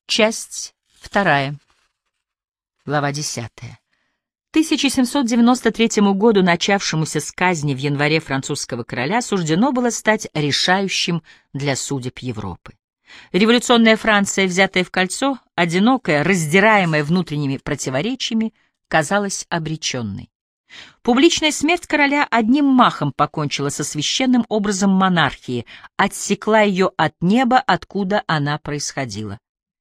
Часть вторая. Глава 10. 1793 году, начавшемуся с казни в январе французского короля, суждено было стать решающим для судеб Европы. Революционная Франция, взятая в кольцо, одинокая, раздираемая внутренними противоречиями, казалась обреченной. Публичная смерть короля одним махом покончила со священным образом монархии, отсекла ее от неба, откуда она происходила.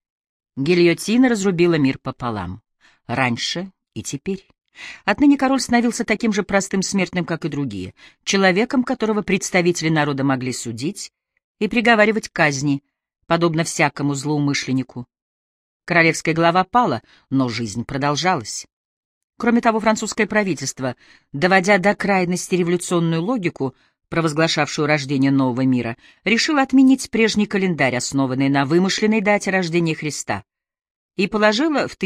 Гильотина разрубила мир пополам. Раньше и теперь. Отныне король становился таким же простым смертным, как и другие, человеком, которого представители народа могли судить и приговаривать к казни, подобно всякому злоумышленнику. Королевская голова пала, но жизнь продолжалась. Кроме того, французское правительство, доводя до крайности революционную логику, провозглашавшую рождение нового мира, решило отменить прежний календарь, основанный на вымышленной дате рождения Христа, и положило в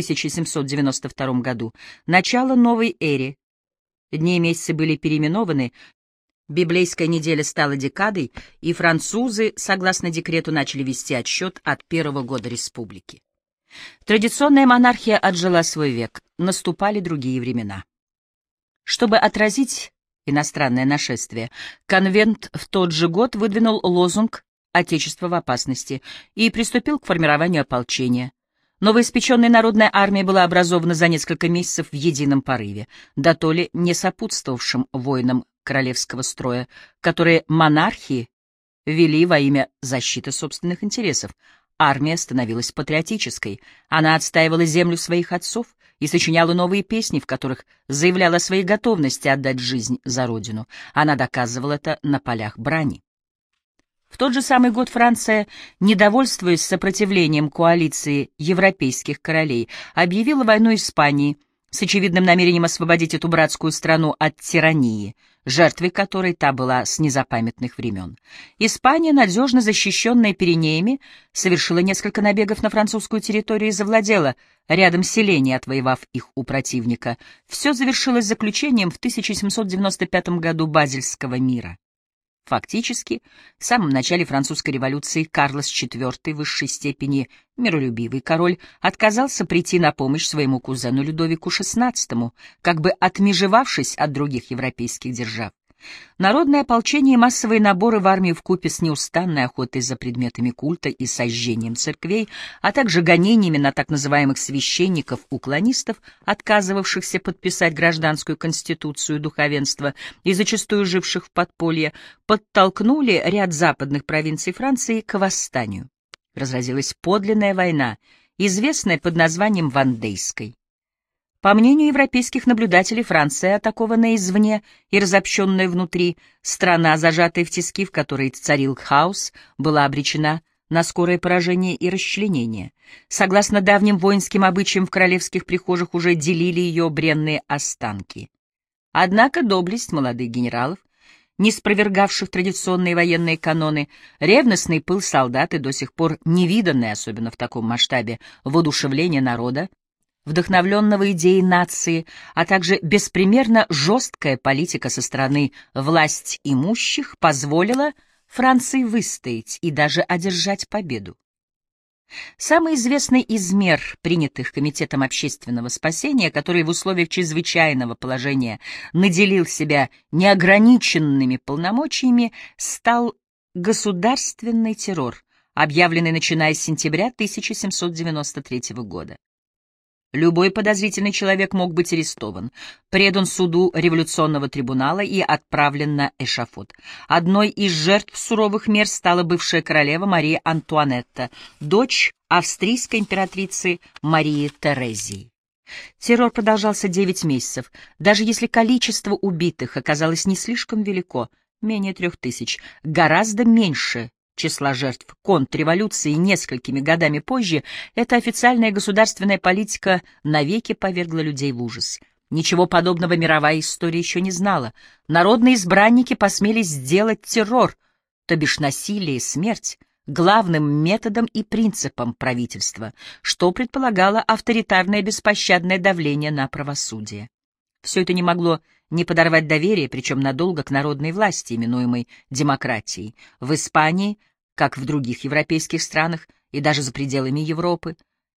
1792 году начало новой эре. Дни и месяцы были переименованы, библейская неделя стала декадой, и французы, согласно декрету, начали вести отсчет от первого года республики. Традиционная монархия отжила свой век, наступали другие времена. Чтобы отразить иностранное нашествие, конвент в тот же год выдвинул лозунг «Отечество в опасности» и приступил к формированию ополчения. Новоиспеченная народная армия была образована за несколько месяцев в едином порыве, дотоле не сопутствовавшим воинам королевского строя, которые монархии вели во имя защиты собственных интересов. Армия становилась патриотической, она отстаивала землю своих отцов и сочиняла новые песни, в которых заявляла о своей готовности отдать жизнь за родину. Она доказывала это на полях брани. В тот же самый год Франция, недовольствуясь сопротивлением коалиции европейских королей, объявила войну Испании с очевидным намерением освободить эту братскую страну от тирании, жертвой которой та была с незапамятных времен. Испания, надежно защищенная Пиренеями, совершила несколько набегов на французскую территорию и завладела рядом селений, отвоевав их у противника. Все завершилось заключением в 1795 году Базельского мира. Фактически, в самом начале французской революции Карлос IV, в высшей степени миролюбивый король, отказался прийти на помощь своему кузену Людовику XVI, как бы отмежевавшись от других европейских держав. Народное ополчение и массовые наборы в армию вкупе с неустанной охотой за предметами культа и сожжением церквей, а также гонениями на так называемых священников-уклонистов, отказывавшихся подписать гражданскую конституцию духовенства и зачастую живших в подполье, подтолкнули ряд западных провинций Франции к восстанию. Разразилась подлинная война, известная под названием Вандейской. По мнению европейских наблюдателей, Франция, атакованная извне и разобщенная внутри, страна, зажатая в тиски, в которой царил хаос, была обречена на скорое поражение и расчленение. Согласно давним воинским обычаям, в королевских прихожих уже делили ее бренные останки. Однако доблесть молодых генералов, не спровергавших традиционные военные каноны, ревностный пыл солдат и до сих пор невиданное, особенно в таком масштабе, воодушевление народа, вдохновленного идеей нации, а также беспримерно жесткая политика со стороны власть имущих позволила Франции выстоять и даже одержать победу. Самый известный из мер, принятых Комитетом общественного спасения, который в условиях чрезвычайного положения наделил себя неограниченными полномочиями, стал государственный террор, объявленный начиная с сентября 1793 года. Любой подозрительный человек мог быть арестован, предан суду революционного трибунала и отправлен на эшафот. Одной из жертв суровых мер стала бывшая королева Мария Антуанетта, дочь австрийской императрицы Марии Терезии. Террор продолжался 9 месяцев. Даже если количество убитых оказалось не слишком велико, менее 3000, гораздо меньше числа жертв контрреволюции несколькими годами позже, эта официальная государственная политика навеки повергла людей в ужас. Ничего подобного мировая история еще не знала. Народные избранники посмели сделать террор, то бишь насилие и смерть, главным методом и принципом правительства, что предполагало авторитарное беспощадное давление на правосудие. Все это не могло не подорвать доверие, причем надолго, к народной власти, именуемой демократией. В Испании, как в других европейских странах и даже за пределами Европы,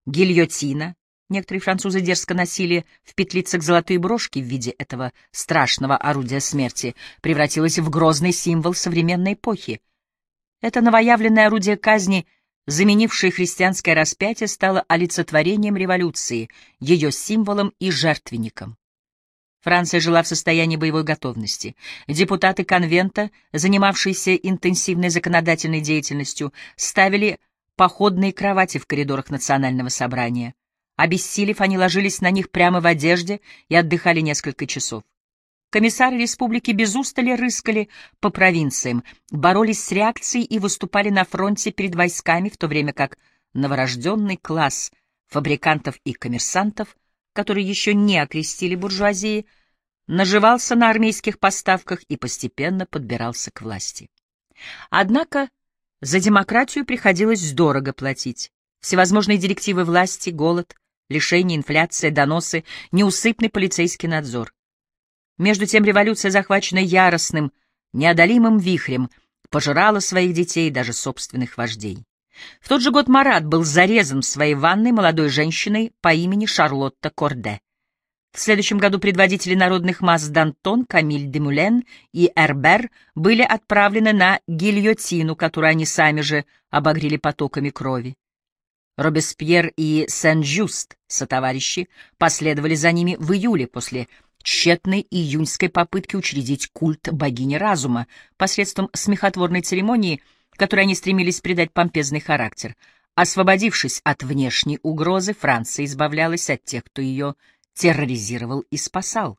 Гильотина. Некоторые французы дерзко носили в петлицах золотые брошки в виде этого страшного орудия смерти, превратилась в грозный символ современной эпохи. Это новоявленное орудие казни, заменившее христианское распятие, стало олицетворением революции, ее символом и жертвенником. Франция жила в состоянии боевой готовности. Депутаты конвента, занимавшиеся интенсивной законодательной деятельностью, ставили походные кровати в коридорах национального собрания. Обессилев, они ложились на них прямо в одежде и отдыхали несколько часов. Комиссары республики без устали рыскали по провинциям, боролись с реакцией и выступали на фронте перед войсками, в то время как новорожденный класс фабрикантов и коммерсантов, которые еще не окрестили буржуазии, наживался на армейских поставках и постепенно подбирался к власти. Однако за демократию приходилось дорого платить. Всевозможные директивы власти, голод, лишение, инфляция, доносы, неусыпный полицейский надзор. Между тем революция, захваченная яростным, неодолимым вихрем, пожирала своих детей и даже собственных вождей. В тот же год Марат был зарезан в своей ванной молодой женщиной по имени Шарлотта Корде. В следующем году предводители народных масс Д'Антон, Камиль де Мюлен и Эрбер были отправлены на гильотину, которую они сами же обогрели потоками крови. Робеспьер и Сен-Жюст, сотоварищи, последовали за ними в июле после тщетной июньской попытки учредить культ богини разума посредством смехотворной церемонии, которой они стремились придать помпезный характер. Освободившись от внешней угрозы, Франция избавлялась от тех, кто ее терроризировал и спасал.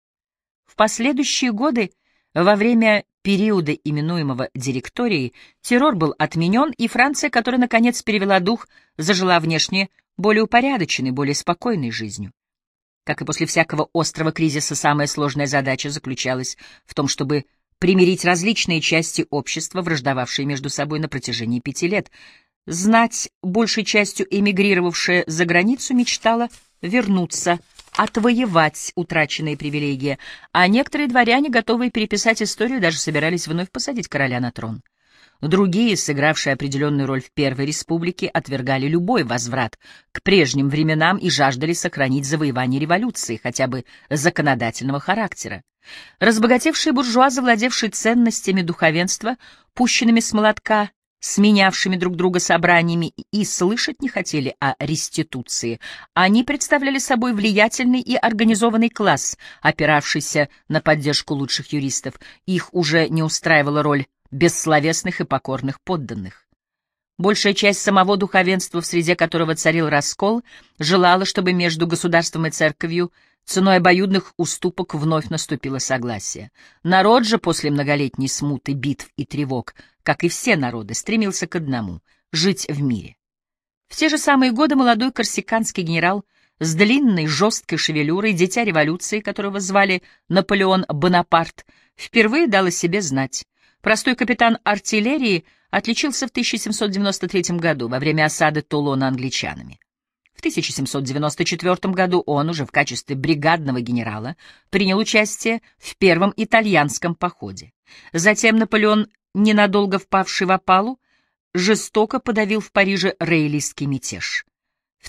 В последующие годы, во время периода, именуемого директорией, террор был отменен, и Франция, которая, наконец, перевела дух, зажила внешне более упорядоченной, более спокойной жизнью. Как и после всякого острого кризиса, самая сложная задача заключалась в том, чтобы примирить различные части общества, враждовавшие между собой на протяжении 5 лет. Знать, большей частью эмигрировавшая за границу, мечтала вернуться, отвоевать утраченные привилегии, а некоторые дворяне, готовые переписать историю, даже собирались вновь посадить короля на трон. Другие, сыгравшие определенную роль в Первой Республике, отвергали любой возврат к прежним временам и жаждали сохранить завоевание революции, хотя бы законодательного характера. Разбогатевшие буржуазы, владевшие ценностями духовенства, пущенными с молотка, сменявшими друг друга собраниями, и слышать не хотели о реституции. Они представляли собой влиятельный и организованный класс, опиравшийся на поддержку лучших юристов. Их уже не устраивала роль бессловесных и покорных подданных. Большая часть самого духовенства, в среде которого царил раскол, желала, чтобы между государством и церковью ценой обоюдных уступок вновь наступило согласие. Народ же после многолетней смуты, битв и тревог, как и все народы, стремился к одному — жить в мире. В те же самые годы молодой корсиканский генерал с длинной жесткой шевелюрой, дитя революции, которого звали Наполеон Бонапарт, впервые дал о себе знать. Простой капитан артиллерии отличился в 1793 году во время осады Тулона англичанами. В 1794 году он уже в качестве бригадного генерала принял участие в первом итальянском походе. Затем Наполеон, ненадолго впавший в опалу, жестоко подавил в Париже роялистский мятеж. В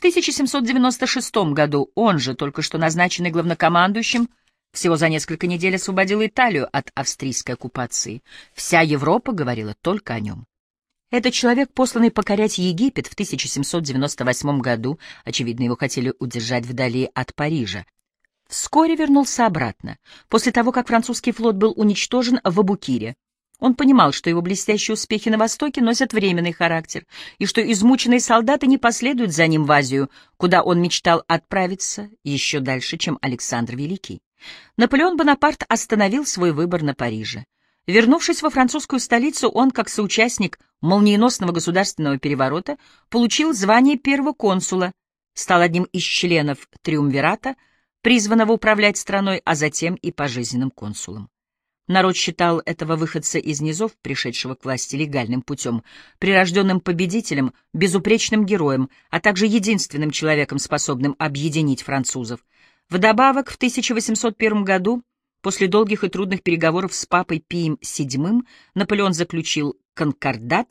1796 году он же, только что назначенный главнокомандующим, всего за несколько недель освободил Италию от австрийской оккупации. Вся Европа говорила только о нем. Этот человек, посланный покорять Египет в 1798 году, очевидно, его хотели удержать вдали от Парижа, вскоре вернулся обратно, после того, как французский флот был уничтожен в Абукире. Он понимал, что его блестящие успехи на Востоке носят временный характер, и что измученные солдаты не последуют за ним в Азию, куда он мечтал отправиться еще дальше, чем Александр Великий. Наполеон Бонапарт остановил свой выбор на Париже. Вернувшись во французскую столицу, он, как соучастник молниеносного государственного переворота, получил звание первого консула, стал одним из членов триумвирата, призванного управлять страной, а затем и пожизненным консулом. Народ считал этого выходца из низов, пришедшего к власти легальным путем, прирожденным победителем, безупречным героем, а также единственным человеком, способным объединить французов. Вдобавок, в 1801 году, после долгих и трудных переговоров с папой Пием VII, Наполеон заключил конкордат,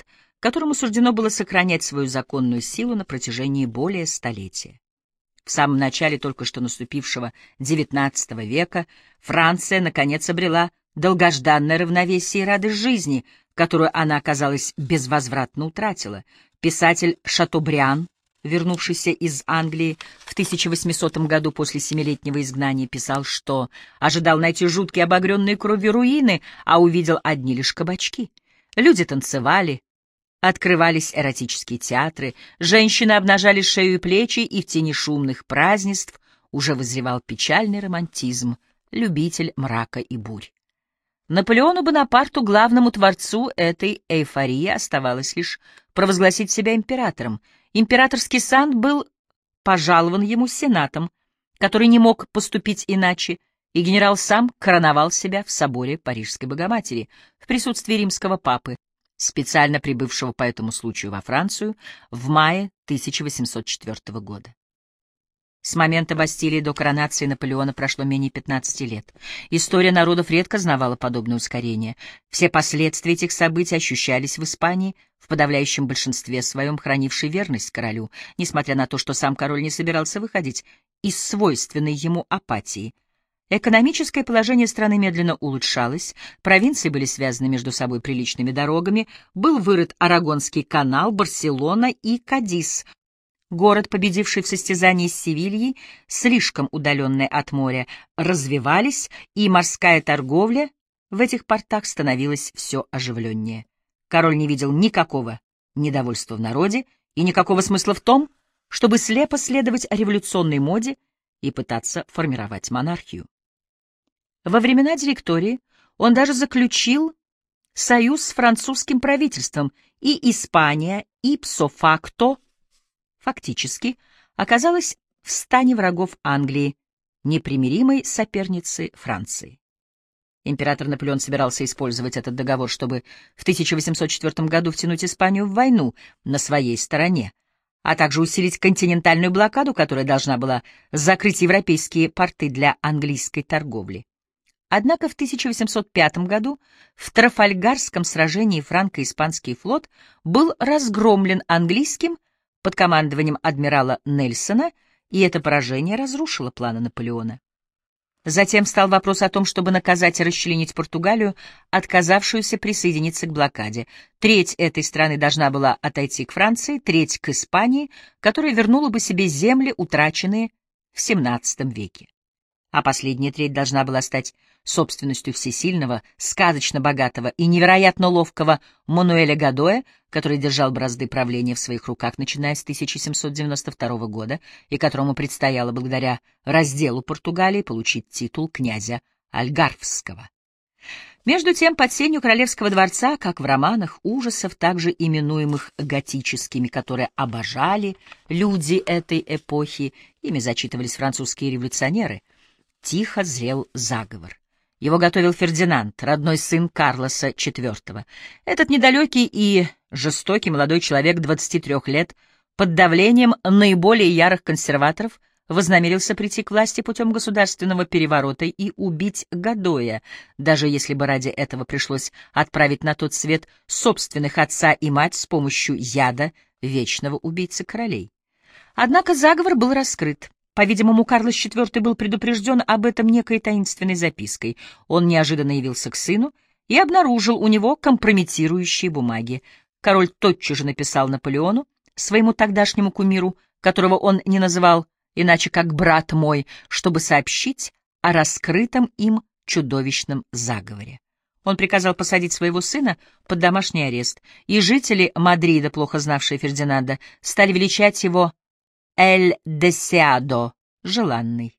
которому суждено было сохранять свою законную силу на протяжении более столетия. В самом начале только что наступившего XIX века Франция наконец обрела долгожданное равновесие и радость жизни, которую она, казалось, безвозвратно утратила. Писатель Шатобриан, вернувшийся из Англии в 1800 году после семилетнего изгнания, писал, что ожидал найти жуткие обогренные кровью руины, а увидел одни лишь кабачки. Люди танцевали, открывались эротические театры, женщины обнажали шею и плечи, и в тени шумных празднеств уже вызревал печальный романтизм, любитель мрака и бурь. Наполеону Бонапарту, главному творцу этой эйфории, оставалось лишь провозгласить себя императором. Императорский сан был пожалован ему сенатом, который не мог поступить иначе, и генерал сам короновал себя в соборе Парижской Богоматери в присутствии римского папы, специально прибывшего по этому случаю во Францию в мае 1804 года. С момента Бастилии до коронации Наполеона прошло менее 15 лет. История народов редко знавала подобное ускорение. Все последствия этих событий ощущались в Испании, в подавляющем большинстве своем хранившей верность королю, несмотря на то, что сам король не собирался выходить из свойственной ему апатии. Экономическое положение страны медленно улучшалось, провинции были связаны между собой приличными дорогами, был вырыт Арагонский канал, Барселона и Кадис, город, победивший в состязании с Севильей, слишком удаленный от моря, развивались, и морская торговля в этих портах становилась все оживленнее. Король не видел никакого недовольства в народе и никакого смысла в том, чтобы слепо следовать революционной моде и пытаться формировать монархию. Во времена директории он даже заключил союз с французским правительством, и Испания ipso facto фактически оказалась в стане врагов Англии, непримиримой соперницы Франции. Император Наполеон собирался использовать этот договор, чтобы в 1804 году втянуть Испанию в войну на своей стороне, а также усилить континентальную блокаду, которая должна была закрыть европейские порты для английской торговли. Однако в 1805 году в Трафальгарском сражении франко-испанский флот был разгромлен английским под командованием адмирала Нельсона, и это поражение разрушило планы Наполеона. Затем встал вопрос о том, чтобы наказать и расчленить Португалию, отказавшуюся присоединиться к блокаде. Треть этой страны должна была отойти к Франции, треть — к Испании, которая вернула бы себе земли, утраченные в XVII веке. А последняя треть должна была стать собственностью всесильного, сказочно богатого и невероятно ловкого Мануэля Годоя, который держал бразды правления в своих руках, начиная с 1792 года, и которому предстояло благодаря разделу Португалии получить титул князя Альгарвского. Между тем, под сенью королевского дворца, как в романах ужасов, также именуемых готическими, которые обожали люди этой эпохи, ими зачитывались французские революционеры, тихо зрел заговор. Его готовил Фердинанд, родной сын Карлоса IV. Этот недалекий и жестокий молодой человек 23 лет под давлением наиболее ярых консерваторов вознамерился прийти к власти путем государственного переворота и убить Годоя, даже если бы ради этого пришлось отправить на тот свет собственных отца и мать с помощью яда вечного убийцы королей. Однако заговор был раскрыт. По-видимому, Карлос IV был предупрежден об этом некой таинственной запиской. Он неожиданно явился к сыну и обнаружил у него компрометирующие бумаги. Король тотчас же написал Наполеону, своему тогдашнему кумиру, которого он не называл иначе как «брат мой», чтобы сообщить о раскрытом им чудовищном заговоре. Он приказал посадить своего сына под домашний арест, и жители Мадрида, плохо знавшие Фердинанда, стали величать его «Эль Десеадо» — «желанный».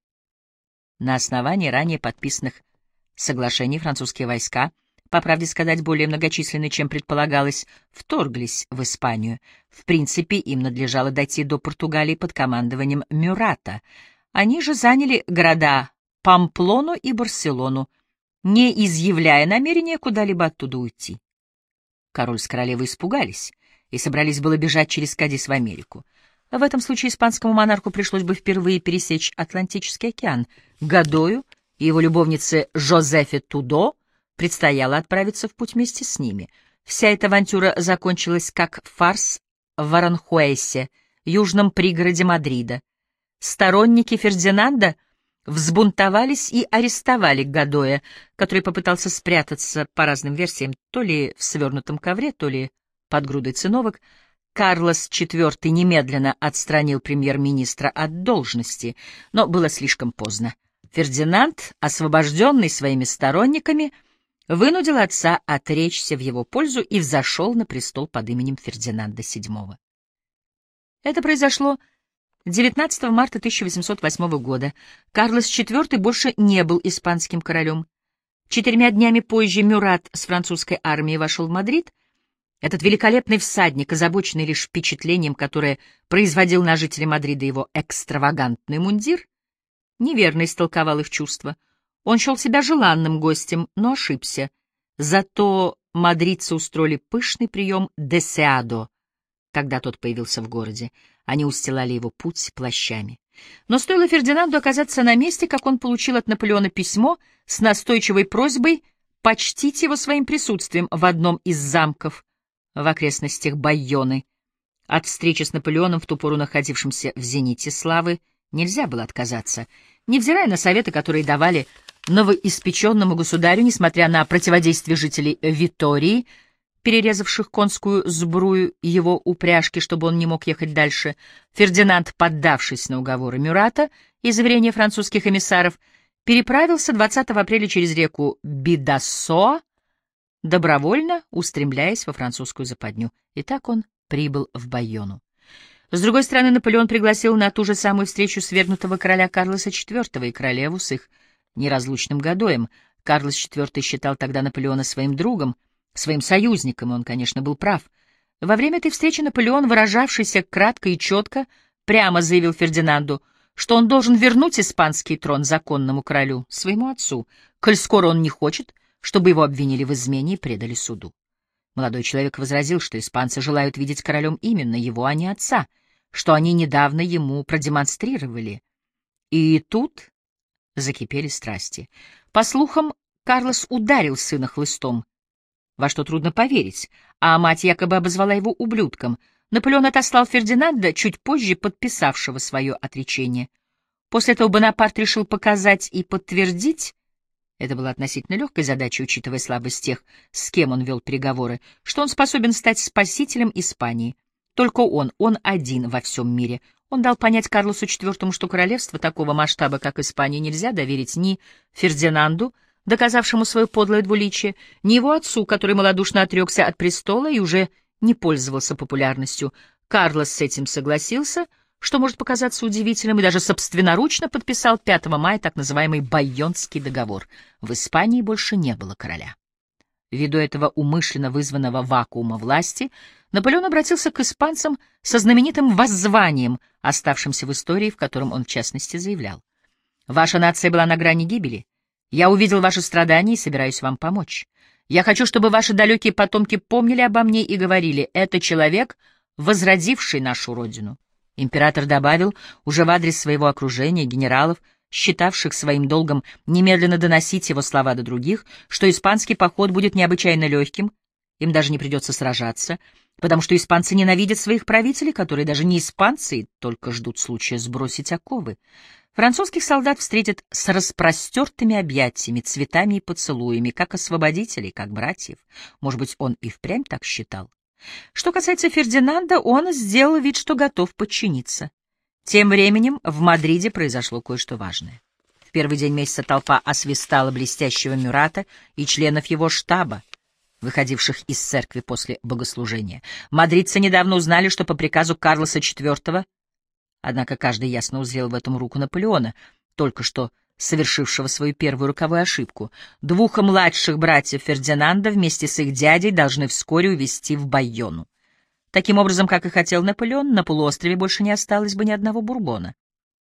На основании ранее подписанных соглашений французские войска, по правде сказать, более многочисленные, чем предполагалось, вторглись в Испанию. В принципе, им надлежало дойти до Португалии под командованием Мюрата. Они же заняли города Памплону и Барселону, не изъявляя намерения куда-либо оттуда уйти. Король с королевой испугались и собрались было бежать через Кадис в Америку. В этом случае испанскому монарху пришлось бы впервые пересечь Атлантический океан. Годою и его любовнице Жозефе Тудо предстояло отправиться в путь вместе с ними. Вся эта авантюра закончилась как фарс в Аранхуэсе, южном пригороде Мадрида. Сторонники Фердинанда взбунтовались и арестовали Годоя, который попытался спрятаться, по разным версиям, то ли в свернутом ковре, то ли под грудой циновок. Карлос IV немедленно отстранил премьер-министра от должности, но было слишком поздно. Фердинанд, освобожденный своими сторонниками, вынудил отца отречься в его пользу и взошел на престол под именем Фердинанда VII. Это произошло 19 марта 1808 года. Карлос IV больше не был испанским королем. 4 днями позже Мюрат с французской армией вошел в Мадрид. Этот великолепный всадник, озабоченный лишь впечатлением, которое производил на жителей Мадрида его экстравагантный мундир, неверно истолковал их чувства. Он счел себя желанным гостем, но ошибся. Зато мадридцы устроили пышный прием «десеадо», когда тот появился в городе. Они устилали его путь плащами. Но стоило Фердинанду оказаться на месте, как он получил от Наполеона письмо с настойчивой просьбой почтить его своим присутствием в одном из замков в окрестностях Байоны. От встречи с Наполеоном, в ту пору находившимся в зените славы, нельзя было отказаться. Невзирая на советы, которые давали новоиспеченному государю, несмотря на противодействие жителей Витории, перерезавших конскую сбрую его упряжки, чтобы он не мог ехать дальше, Фердинанд, поддавшись на уговоры Мюрата и заверения французских эмиссаров, переправился 20 апреля через реку Бидассоа, добровольно устремляясь во французскую западню. И так он прибыл в Байону. С другой стороны, Наполеон пригласил на ту же самую встречу свергнутого короля Карлоса IV и королеву с их неразлучным Годоем. Карлос IV считал тогда Наполеона своим другом, своим союзником, и он, конечно, был прав. Во время этой встречи Наполеон, выражавшийся кратко и четко, прямо заявил Фердинанду, что он должен вернуть испанский трон законному королю, своему отцу, коль скоро он не хочет, чтобы его обвинили в измене и предали суду. Молодой человек возразил, что испанцы желают видеть королем именно его, а не отца, что они недавно ему продемонстрировали. И тут закипели страсти. По слухам, Карлос ударил сына хлыстом, во что трудно поверить, а мать якобы обозвала его ублюдком. Наполеон отослал Фердинанда, чуть позже подписавшего свое отречение. После этого Бонапарт решил показать и подтвердить, это было относительно легкой задачей, учитывая слабость тех, с кем он вел переговоры, что он способен стать спасителем Испании. Только он один во всем мире. Он дал понять Карлосу IV, что королевство такого масштаба, как Испания, нельзя доверить ни Фердинанду, доказавшему свое подлое двуличие, ни его отцу, который малодушно отрекся от престола и уже не пользовался популярностью. Карлос с этим согласился, что может показаться удивительным, и даже собственноручно подписал 5 мая так называемый Байонский договор. В Испании больше не было короля. Ввиду этого умышленно вызванного вакуума власти, Наполеон обратился к испанцам со знаменитым воззванием, оставшимся в истории, в котором он в частности заявлял: «Ваша нация была на грани гибели. Я увидел ваши страдания и собираюсь вам помочь. Я хочу, чтобы ваши далекие потомки помнили обо мне и говорили: это человек, возродивший нашу родину». Император добавил, уже в адрес своего окружения, генералов, считавших своим долгом немедленно доносить его слова до других, что испанский поход будет необычайно легким, им даже не придется сражаться, потому что испанцы ненавидят своих правителей, которые даже не испанцы и только ждут случая сбросить оковы. Французских солдат встретят с распростертыми объятиями, цветами и поцелуями, как освободителей, как братьев. Может быть, он и впрямь так считал. Что касается Фердинанда, он сделал вид, что готов подчиниться. Тем временем в Мадриде произошло кое-что важное. В первый день месяца толпа освистала блестящего Мюрата и членов его штаба, выходивших из церкви после богослужения. Мадридцы недавно узнали, что по приказу Карлоса IV, однако каждый ясно узрел в этом руку Наполеона, только что совершившего свою первую роковую ошибку, 2 младших братьев Фердинанда вместе с их дядей должны вскоре увезти в Байону. Таким образом, как и хотел Наполеон, на полуострове больше не осталось бы ни одного Бурбона.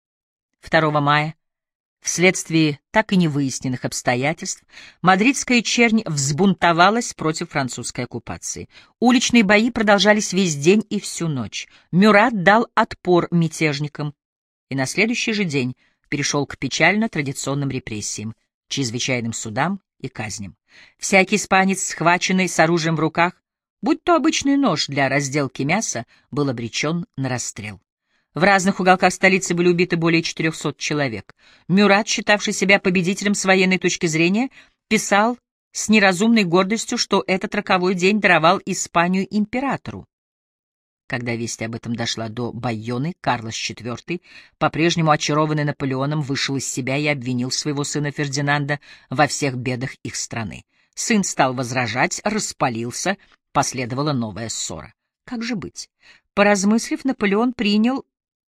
2 мая, вследствие так и не выясненных обстоятельств, мадридская чернь взбунтовалась против французской оккупации. Уличные бои продолжались весь день и всю ночь. Мюрат дал отпор мятежникам, и на следующий же день перешел к печально традиционным репрессиям, чрезвычайным судам и казням. Всякий испанец, схваченный с оружием в руках, будь то обычный нож для разделки мяса, был обречен на расстрел. В разных уголках столицы были убиты более 400 человек. Мюрат, считавший себя победителем с военной точки зрения, писал с неразумной гордостью, что этот роковой день даровал Испанию императору. Когда весть об этом дошла до Байоны, Карлос IV, по-прежнему очарованный Наполеоном, вышел из себя и обвинил своего сына Фердинанда во всех бедах их страны. Сын стал возражать, распалился, последовала новая ссора. Как же быть? Поразмыслив, Наполеон принял,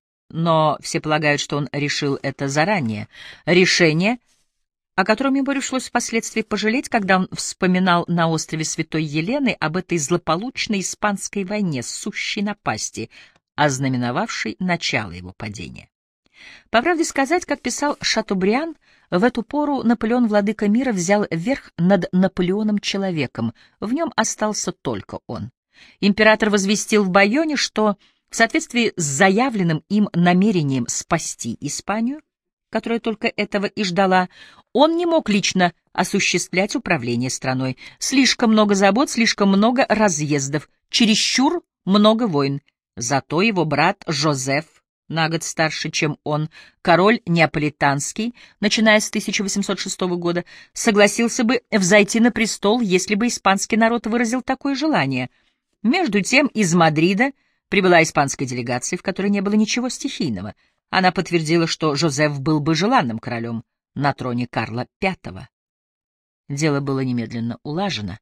но все полагают, что он решил это заранее, решение, о котором ему пришлось впоследствии пожалеть, когда он вспоминал на острове Святой Елены об этой злополучной испанской войне, сущей напасти, ознаменовавшей начало его падения. По правде сказать, как писал Шатобриан, в эту пору Наполеон, владыка мира, взял верх над Наполеоном-человеком, в нем остался только он. Император возвестил в Байоне, что в соответствии с заявленным им намерением спасти Испанию, которая только этого и ждала, он не мог лично осуществлять управление страной. Слишком много забот, слишком много разъездов, чересчур много войн. Зато его брат Жозеф, на год старше, чем он, король неаполитанский, начиная с 1806 года, согласился бы взойти на престол, если бы испанский народ выразил такое желание. Между тем из Мадрида прибыла испанская делегация, в которой не было ничего стихийного. Она подтвердила, что Жозеф был бы желанным королем на троне Карла V. Дело было немедленно улажено.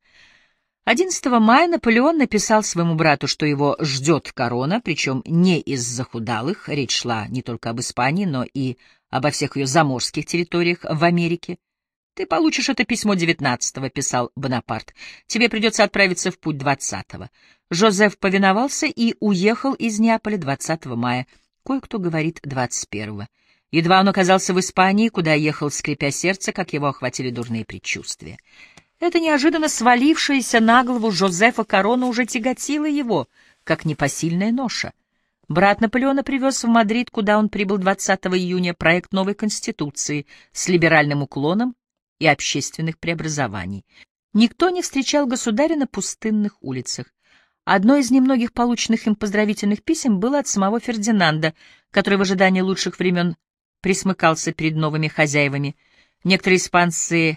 11 мая Наполеон написал своему брату, что его ждет корона, причем не из захудалых, речь шла не только об Испании, но и обо всех ее заморских территориях в Америке. «Ты получишь это письмо 19-го», — писал Бонапарт. «Тебе придется отправиться в путь 20-го». Жозеф повиновался и уехал из Неаполя 20 мая. Кое-кто говорит 21-го. Едва он оказался в Испании, куда ехал, скрипя сердце, как его охватили дурные предчувствия. Эта неожиданно свалившаяся на голову Жозефа корона уже тяготила его, как непосильная ноша. Брат Наполеона привез в Мадрид, куда он прибыл 20 июня, проект новой конституции с либеральным уклоном и общественных преобразований. Никто не встречал государя на пустынных улицах. Одно из немногих полученных им поздравительных писем было от самого Фердинанда, который в ожидании лучших времен присмыкался перед новыми хозяевами. Некоторые испанцы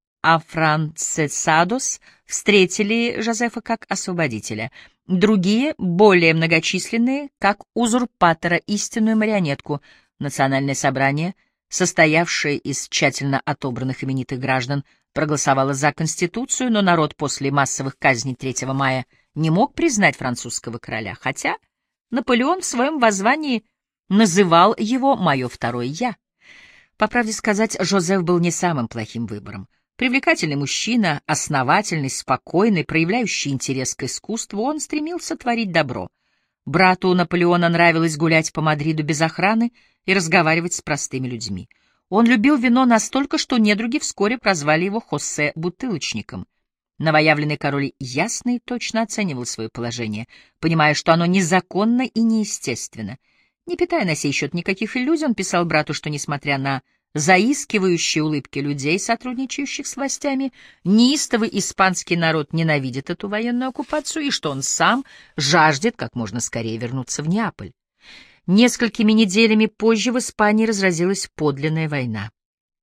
афрансесадос встретили Жозефа как освободителя, другие, более многочисленные, как узурпатора, истинную марионетку. Национальное собрание, состоявшее из тщательно отобранных именитых граждан, проголосовало за Конституцию, но народ после массовых казней 3 мая не мог признать французского короля, хотя Наполеон в своем воззвании называл его «моё второе я». По правде сказать, Жозеф был не самым плохим выбором. Привлекательный мужчина, основательный, спокойный, проявляющий интерес к искусству, он стремился творить добро. Брату Наполеона нравилось гулять по Мадриду без охраны и разговаривать с простыми людьми. Он любил вино настолько, что недруги вскоре прозвали его Хосе Бутылочником. Новоявленный король ясно и точно оценивал свое положение, понимая, что оно незаконно и неестественно. Не питая на сей счет никаких иллюзий, он писал брату, что, несмотря на заискивающие улыбки людей, сотрудничающих с властями, неистовый испанский народ ненавидит эту военную оккупацию и что он сам жаждет как можно скорее вернуться в Неаполь. Несколькими неделями позже в Испании разразилась подлинная война.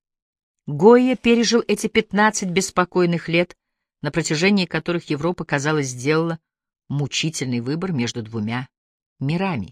Гойя пережил эти 15 беспокойных лет, на протяжении которых Европа, казалось, сделала мучительный выбор между двумя мирами.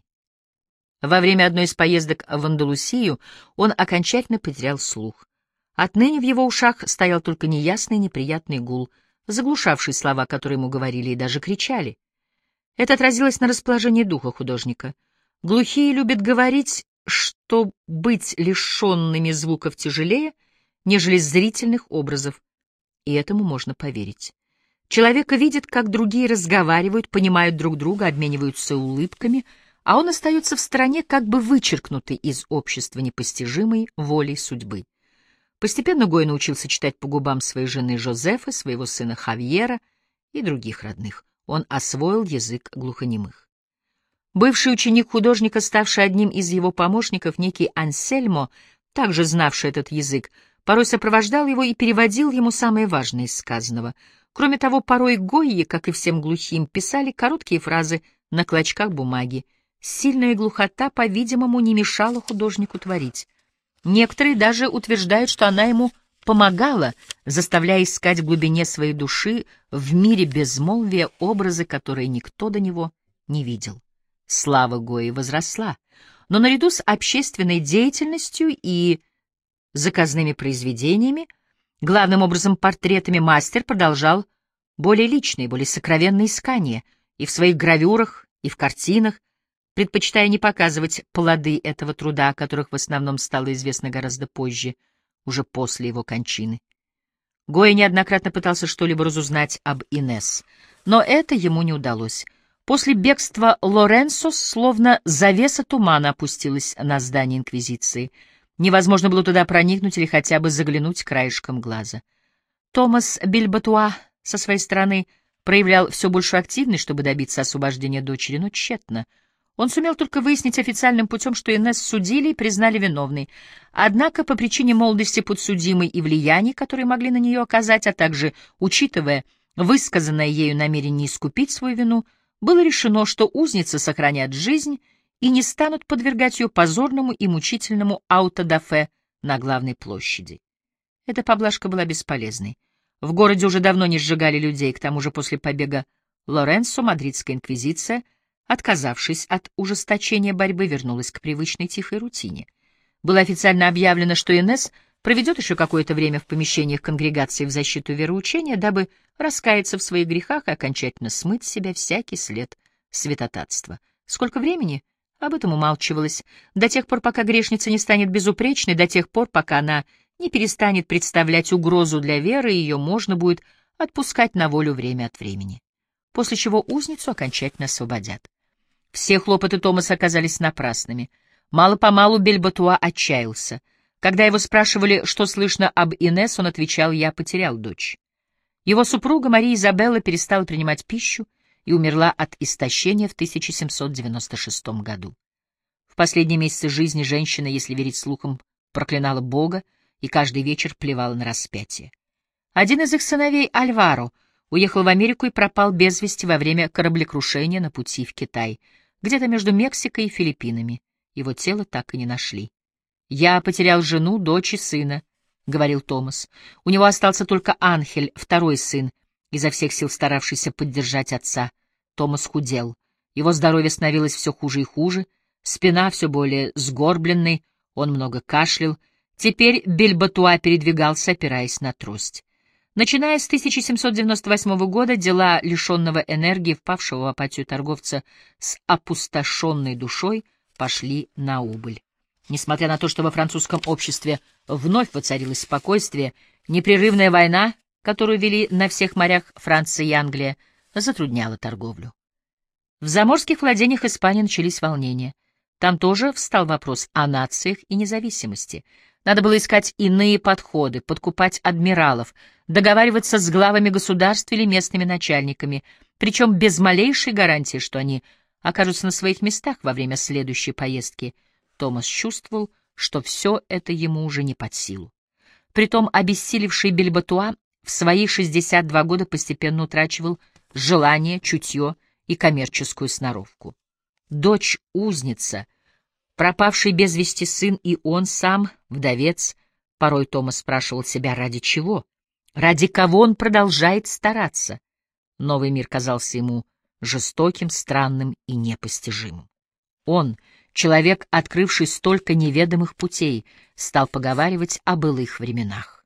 Во время одной из поездок в Андалусию он окончательно потерял слух. Отныне в его ушах стоял только неясный неприятный гул, заглушавший слова, которые ему говорили и даже кричали. Это отразилось на расположении духа художника. Глухие любят говорить, что быть лишенными звуков тяжелее, нежели зрительных образов, и этому можно поверить. Человек видит, как другие разговаривают, понимают друг друга, обмениваются улыбками, а он остается в стороне, как бы вычеркнутый из общества непостижимой волей судьбы. Постепенно Гой научился читать по губам своей жены Жозефа, своего сына Хавьера и других родных. Он освоил язык глухонемых. Бывший ученик художника, ставший одним из его помощников, некий Ансельмо, также знавший этот язык, порой сопровождал его и переводил ему самое важное из сказанного. Кроме того, порой Гойи, как и всем глухим, писали короткие фразы на клочках бумаги. Сильная глухота, по-видимому, не мешала художнику творить. Некоторые даже утверждают, что она ему помогала, заставляя искать в глубине своей души, в мире безмолвия, образы, которые никто до него не видел. Слава Гойи возросла, но наряду с общественной деятельностью и заказными произведениями, главным образом портретами, мастер продолжал более личные, более сокровенные искания и в своих гравюрах, и в картинах, предпочитая не показывать плоды этого труда, о которых в основном стало известно гораздо позже, уже после его кончины. Гойя неоднократно пытался что-либо разузнать об Инесс, но это ему не удалось. После бегства Лоренцо словно завеса тумана опустилась на здание Инквизиции. Невозможно было туда проникнуть или хотя бы заглянуть краешком глаза. Томас Бильбатуа со своей стороны проявлял все большую активность, чтобы добиться освобождения дочери, но тщетно. Он сумел только выяснить официальным путем, что Инесс судили и признали виновной. Однако по причине молодости подсудимой и влияний, которые могли на нее оказать, а также учитывая высказанное ею намерение искупить свою вину, было решено, что узницы сохранят жизнь и не станут подвергать ее позорному и мучительному аутодафе на главной площади. Эта поблажка была бесполезной. В городе уже давно не сжигали людей, к тому же после побега Лоренцо мадридская инквизиция, отказавшись от ужесточения борьбы, вернулась к привычной тихой рутине. Было официально объявлено, что Инесс проведет еще какое-то время в помещениях конгрегации в защиту вероучения, дабы раскаяться в своих грехах и окончательно смыть с себя всякий след святотатства. Сколько времени? Об этом умалчивалось. До тех пор, пока грешница не станет безупречной, до тех пор, пока она не перестанет представлять угрозу для веры, ее можно будет отпускать на волю время от времени. После чего узницу окончательно освободят. Все хлопоты Томаса оказались напрасными. Мало-помалу Бельбатуа отчаялся. Когда его спрашивали, что слышно об Инесс, он отвечал: «Я потерял дочь». Его супруга Мария Изабелла перестала принимать пищу и умерла от истощения в 1796 году. В последние месяцы жизни женщина, если верить слухам, проклинала Бога и каждый вечер плевала на распятие. Один из их сыновей, Альваро, уехал в Америку и пропал без вести во время кораблекрушения на пути в Китай, где-то между Мексикой и Филиппинами. Его тело так и не нашли. «Я потерял жену, дочь и сына», — говорил Томас. У него остался только Анхель, второй сын, изо всех сил старавшийся поддержать отца. Томас худел. Его здоровье становилось все хуже и хуже, спина все более сгорбленной, он много кашлял. Теперь Бельбатуа передвигался, опираясь на трость. Начиная с 1798 года дела лишенного энергии, впавшего в апатию торговца с опустошенной душой, пошли на убыль. Несмотря на то, что во французском обществе вновь воцарилось спокойствие, непрерывная война, которую вели на всех морях Франция и Англия, затрудняла торговлю. В заморских владениях Испании начались волнения. Там тоже встал вопрос о нациях и независимости. Надо было искать иные подходы, подкупать адмиралов, договариваться с главами государств или местными начальниками, причем без малейшей гарантии, что они окажутся на своих местах во время следующей поездки. Томас чувствовал, что все это ему уже не под силу. Притом обессилевший Бельбатуа в свои 62 года постепенно утрачивал желание, чутье и коммерческую сноровку. Дочь-узница, пропавший без вести сын и он сам, вдовец, порой Томас спрашивал себя, ради чего? Ради кого он продолжает стараться? Новый мир казался ему жестоким, странным и непостижимым. Он, человек, открывший столько неведомых путей, стал поговаривать о былых временах.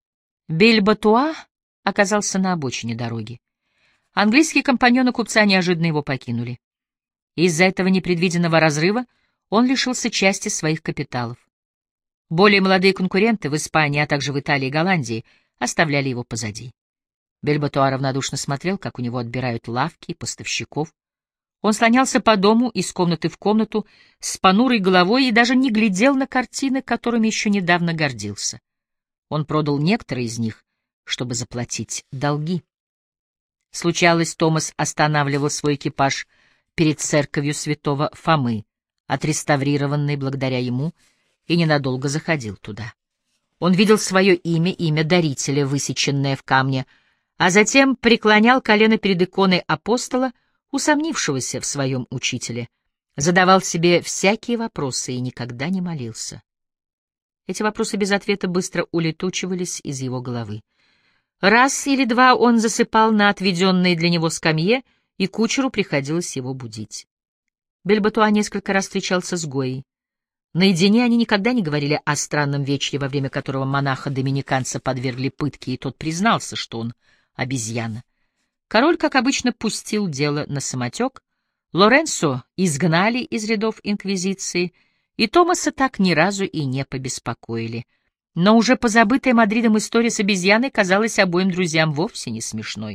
Бельбатуа оказался на обочине дороги. Английские компаньоны купца неожиданно его покинули. Из-за этого непредвиденного разрыва он лишился части своих капиталов. Более молодые конкуренты в Испании, а также в Италии и Голландии оставляли его позади. Бельбатуа равнодушно смотрел, как у него отбирают лавки и поставщиков. Он слонялся по дому из комнаты в комнату с понурой головой и даже не глядел на картины, которыми еще недавно гордился. Он продал некоторые из них, чтобы заплатить долги. Случалось, Томас останавливал свой экипаж перед церковью святого Фомы, отреставрированной благодаря ему, и ненадолго заходил туда. Он видел свое имя, имя дарителя, высеченное в камне, а затем преклонял колено перед иконой апостола, усомнившегося в своем учителе, задавал себе всякие вопросы и никогда не молился. Эти вопросы без ответа быстро улетучивались из его головы. Раз или два он засыпал на отведенной для него скамье, и кучеру приходилось его будить. Бельбатуа несколько раз встречался с Гойей. Наедине они никогда не говорили о странном вечере, во время которого монаха-доминиканца подвергли пытке, и тот признался, что он обезьяна. Король, как обычно, пустил дело на самотек, Лоренцо изгнали из рядов инквизиции, и Томаса так ни разу и не побеспокоили. Но уже позабытая Мадридом история с обезьяной казалась обоим друзьям вовсе не смешной.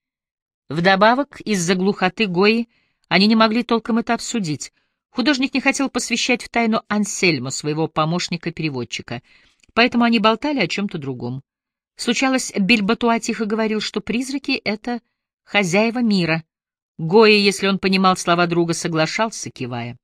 Вдобавок, из-за глухоты Гойи они не могли толком это обсудить. Художник не хотел посвящать в тайну Ансельмо, своего помощника-переводчика, поэтому они болтали о чем-то другом. Случалось, Бельбатуа тихо говорил, что призраки — это хозяева мира. Гойя, если он понимал слова друга, соглашался, кивая.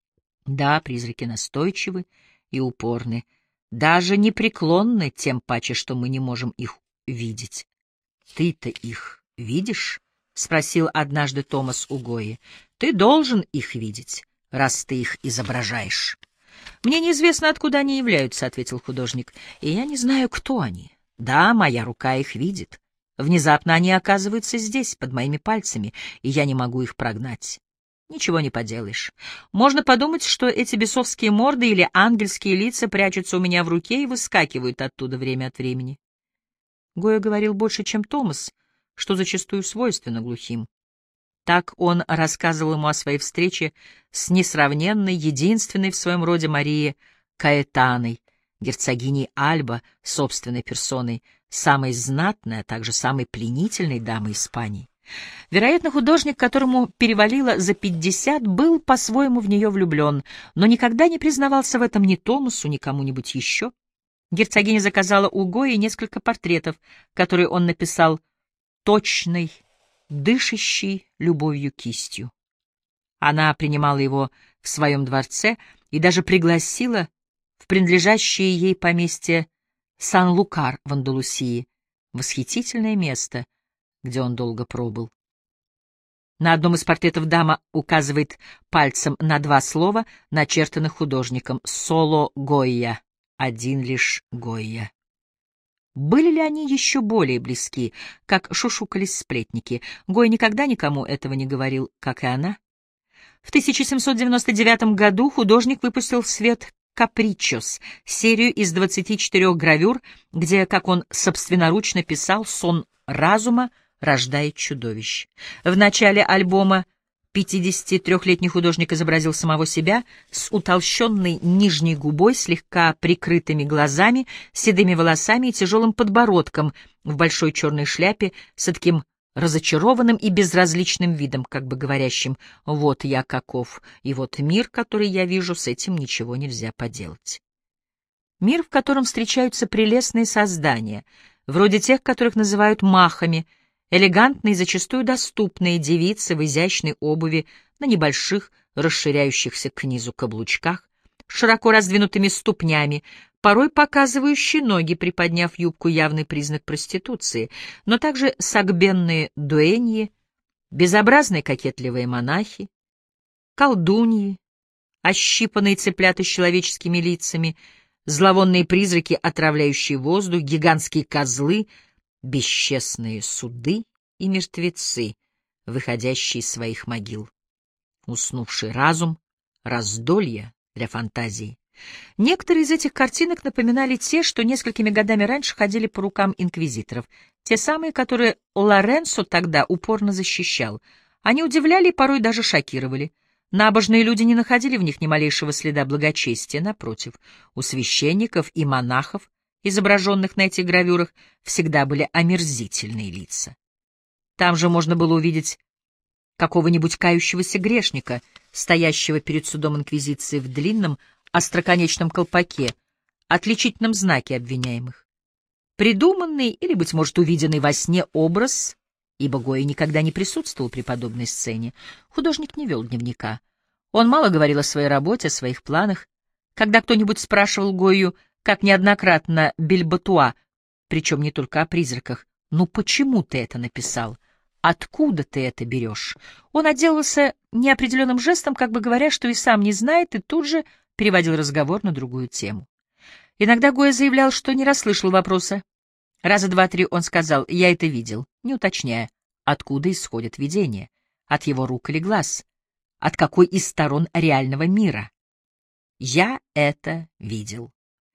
Да, призраки настойчивы и упорны, даже непреклонны, тем паче, что мы не можем их видеть. Ты-то их видишь? — спросил однажды Томас у Гойи. — Ты должен их видеть, раз ты их изображаешь. — Мне неизвестно, откуда они являются, — ответил художник, — и я не знаю, кто они. Да, моя рука их видит. Внезапно они оказываются здесь, под моими пальцами, и я не могу их прогнать. Ничего не поделаешь. Можно подумать, что эти бесовские морды или ангельские лица прячутся у меня в руке и выскакивают оттуда время от времени. Гойя говорил больше, чем Томас, что зачастую свойственно глухим. Так он рассказывал ему о своей встрече с несравненной, единственной в своем роде Марией Каэтаной, герцогиней Альба, собственной персоной, самой знатной, а также самой пленительной дамой Испании. Вероятно, художник, которому перевалило за 50, был по-своему в нее влюблен, но никогда не признавался в этом ни Томасу, ни кому-нибудь еще. Герцогиня заказала у Гойи несколько портретов, которые он написал точной, дышащей любовью кистью. Она принимала его в своем дворце и даже пригласила в принадлежащее ей поместье Сан-Лукар в Андалусии, восхитительное место, где он долго пробыл. На одном из портретов дама указывает пальцем на два слова, начертанных художником: «Соло Гойя», один лишь Гойя. Были ли они еще более близки, как шушукались сплетники? Гойя никогда никому этого не говорил, как и она. В 1799 году художник выпустил в свет «Капричос», серию из 24 гравюр, где, как он собственноручно писал, сон разума рождает чудовищ. В начале альбома 53-летний художник изобразил самого себя с утолщенной нижней губой, слегка прикрытыми глазами, седыми волосами и тяжелым подбородком в большой черной шляпе с таким разочарованным и безразличным видом, как бы говорящим: «Вот я каков, и вот мир, который я вижу, с этим ничего нельзя поделать». Мир, в котором встречаются прелестные создания, вроде тех, которых называют махами, элегантные, зачастую доступные девицы в изящной обуви на небольших, расширяющихся к низу каблучках, широко раздвинутыми ступнями, порой показывающие ноги, приподняв юбку, явный признак проституции, но также сагбенные дуэньи, безобразные кокетливые монахи, колдуньи, ощипанные цыплята с человеческими лицами, зловонные призраки, отравляющие воздух, гигантские козлы, бесчестные суды и мертвецы, выходящие из своих могил. Уснувший разум, раздолье для фантазии. Некоторые из этих картинок напоминали те, что несколькими годами раньше ходили по рукам инквизиторов, те самые, которые Лоренцо тогда упорно защищал. Они удивляли и порой даже шокировали. Набожные люди не находили в них ни малейшего следа благочестия, напротив, у священников и монахов, изображенных на этих гравюрах, всегда были омерзительные лица. Там же можно было увидеть какого-нибудь кающегося грешника, стоящего перед судом инквизиции в длинном остроконечном колпаке, отличительном знаке обвиняемых. Придуманный или, быть может, увиденный во сне образ, ибо Гойя никогда не присутствовал при подобной сцене, художник не вел дневника. Он мало говорил о своей работе, о своих планах. Когда кто-нибудь спрашивал Гойю, как неоднократно Бельбатуа, причем не только о призраках, «Ну почему ты это написал? Откуда ты это берешь?» Он отделался неопределенным жестом, как бы говоря, что и сам не знает, и тут же переводил разговор на другую тему. Иногда Гойя заявлял, что не расслышал вопроса. Раза два-три он сказал: «Я это видел», не уточняя, откуда исходит видение, от его рук или глаз, от какой из сторон реального мира. «Я это видел».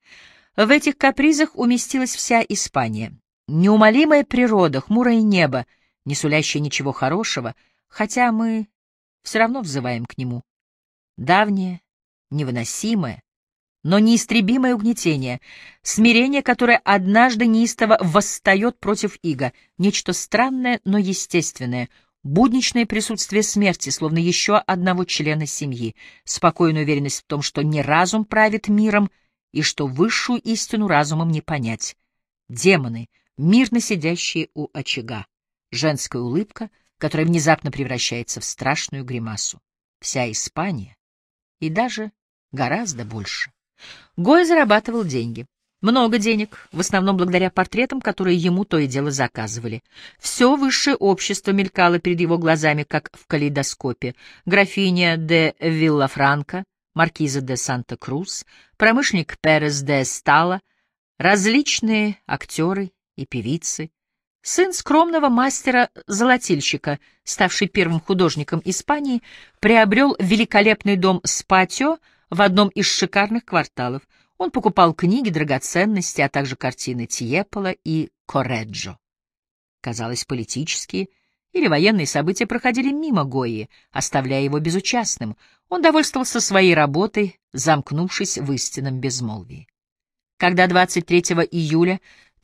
В этих капризах уместилась вся Испания. Неумолимая природа, хмурое небо, не сулящее ничего хорошего, хотя мы все равно взываем к нему. Давнее, невыносимое, но неистребимое угнетение, смирение, которое однажды неистово восстает против ига, нечто странное, но естественное, будничное присутствие смерти, словно еще одного члена семьи, спокойная уверенность в том, что не разум правит миром и что высшую истину разумом не понять. Демоны, мирно сидящие у очага, женская улыбка, которая внезапно превращается в страшную гримасу. Вся Испания и даже гораздо больше. Гойя зарабатывал деньги. Много денег, в основном благодаря портретам, которые ему то и дело заказывали. Все высшее общество мелькало перед его глазами, как в калейдоскопе. Графиня де Виллафранко, маркиза де Санта-Крус, промышленник Перес де Эстала, различные актеры и певицы. Сын скромного мастера-золотильщика, ставший первым художником Испании, приобрел великолепный дом с патио в одном из шикарных кварталов. Он покупал книги, драгоценности, а также картины Тьепола и Корреджо. Казалось, политические или военные события проходили мимо Гойи, оставляя его безучастным. Он довольствовался своей работой, замкнувшись в истинном безмолвии. Когда 23 июля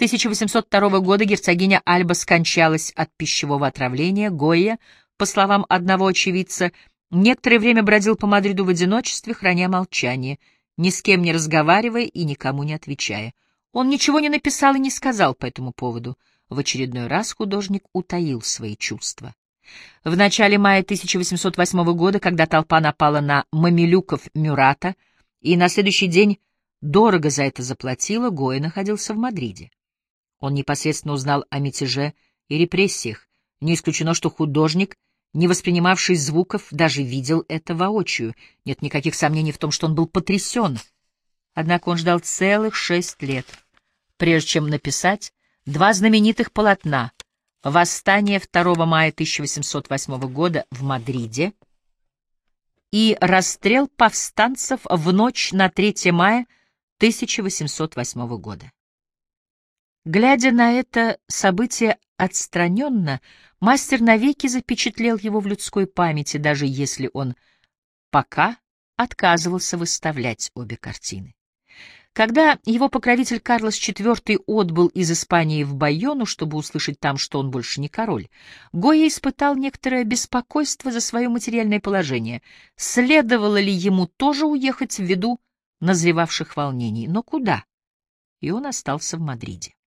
1802 года герцогиня Альба скончалась от пищевого отравления, Гойя, по словам одного очевидца, некоторое время бродил по Мадриду в одиночестве, храня молчание, ни с кем не разговаривая и никому не отвечая. Он ничего не написал и не сказал по этому поводу. В очередной раз художник утаил свои чувства. В начале мая 1808 года, когда толпа напала на мамилюков Мюрата, и на следующий день дорого за это заплатила, Гойя находился в Мадриде. Он непосредственно узнал о мятеже и репрессиях. Не исключено, что художник, не воспринимавший звуков, даже видел это воочию. Нет никаких сомнений в том, что он был потрясен. Однако он ждал целых 6 лет, прежде чем написать 2 знаменитых полотна: «Восстание 2 мая 1808 года в Мадриде» и «Расстрел повстанцев в ночь на 3 мая 1808 года». Глядя на это событие отстраненно, мастер навеки запечатлел его в людской памяти, даже если он пока отказывался выставлять обе картины. Когда его покровитель Карлос IV отбыл из Испании в Байону, чтобы услышать там, что он больше не король, Гойя испытал некоторое беспокойство за свое материальное положение. Следовало ли ему тоже уехать ввиду назревавших волнений? Но куда? И он остался в Мадриде.